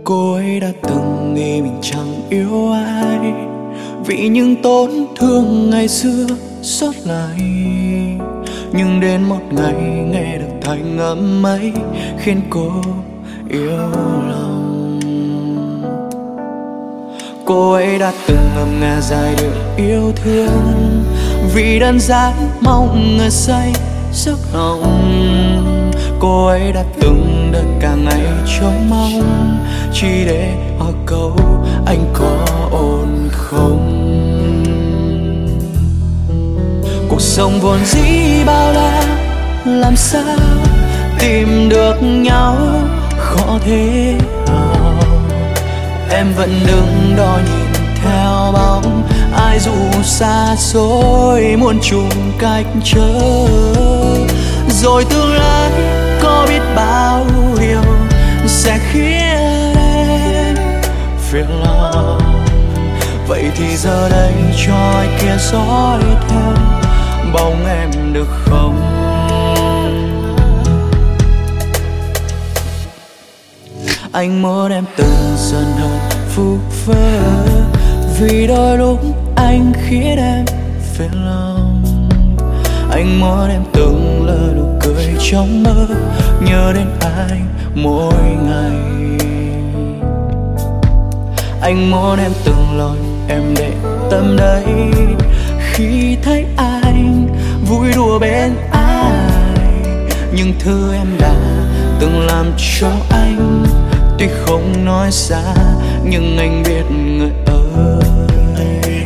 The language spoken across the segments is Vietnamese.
Cô ấy đã từng nghĩ mình chẳng yêu ai, vì những tổn thương ngày xưa sót lại. Nhưng đến một ngày nghe được thanh âm ấy khiến cô yêu lòng. Cô ấy đã từng ngâm nga giai điệu yêu thương, vì đơn giản mong người say giấc lòng. Cô ấy đã từng đợi cả ngày trông mong, chỉ để hỏi câu anh có ổn không. Cuộc sống vốn dĩ bao la, làm sao tìm được nhau khó thế nào. Em vẫn đứng đó nhìn theo bóng ai dù xa xôi muôn trùng cách trở. Rồi tương lai có biết bao điều sẽ khiến em phiền lòng. Vậy thì giờ đây cho ai kia dõi theo bóng em được không? Anh muốn em từng dần hơn phút vơ, vì đôi lúc anh khiến em phiền lòng. Anh muốn em từng lỡ nụ cười trong mơ, nhớ đến anh mỗi ngày. Anh muốn em từng lời em để tâm đấy, khi thấy anh vui đùa bên ai. Nhưng thứ em đã từng làm cho anh, tuy không nói ra nhưng anh biết người ơi.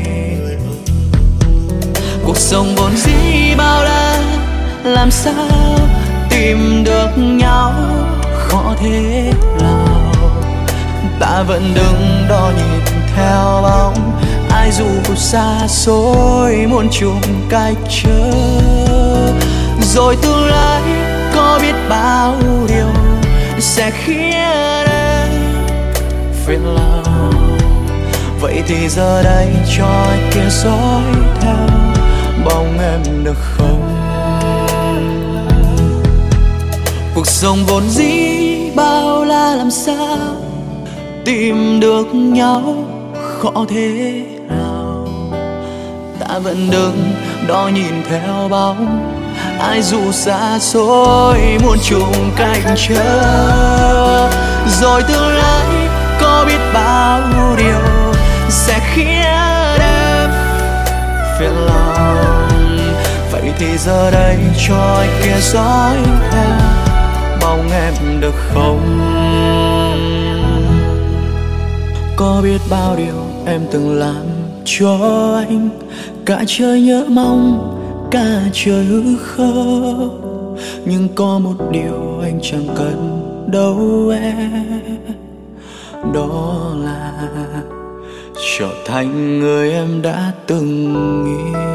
Cuộc sống vốn dĩ bao la, làm sao tìm được nhau khó thế nào. Ta vẫn đứng đó nhìn theo bóng ai dù xa xôi muôn trùng cách trở. Rồi tương lai có biết bao điều sẽ khiến em phiền lòng. Vậy thì giờ đây cho ai kia dõi theo bóng em được không? Cuộc sống vốn dĩ bao la, làm sao tìm được nhau khó thế nào. Ta vẫn đứng đó nhìn theo bóng ai dù xa xôi muôn trùng cách trở. Rồi tương lai có biết bao điều sẽ khiến em phiền lòng. Vậy thì giờ đây cho ai kia dõi theo bóng em được không? Có biết bao điều em từng làm cho anh, cả trời nhớ mong, cả trời hư khơ. Nhưng có một điều anh chẳng cần đâu em, đó là trở thành người em đã từng yêu.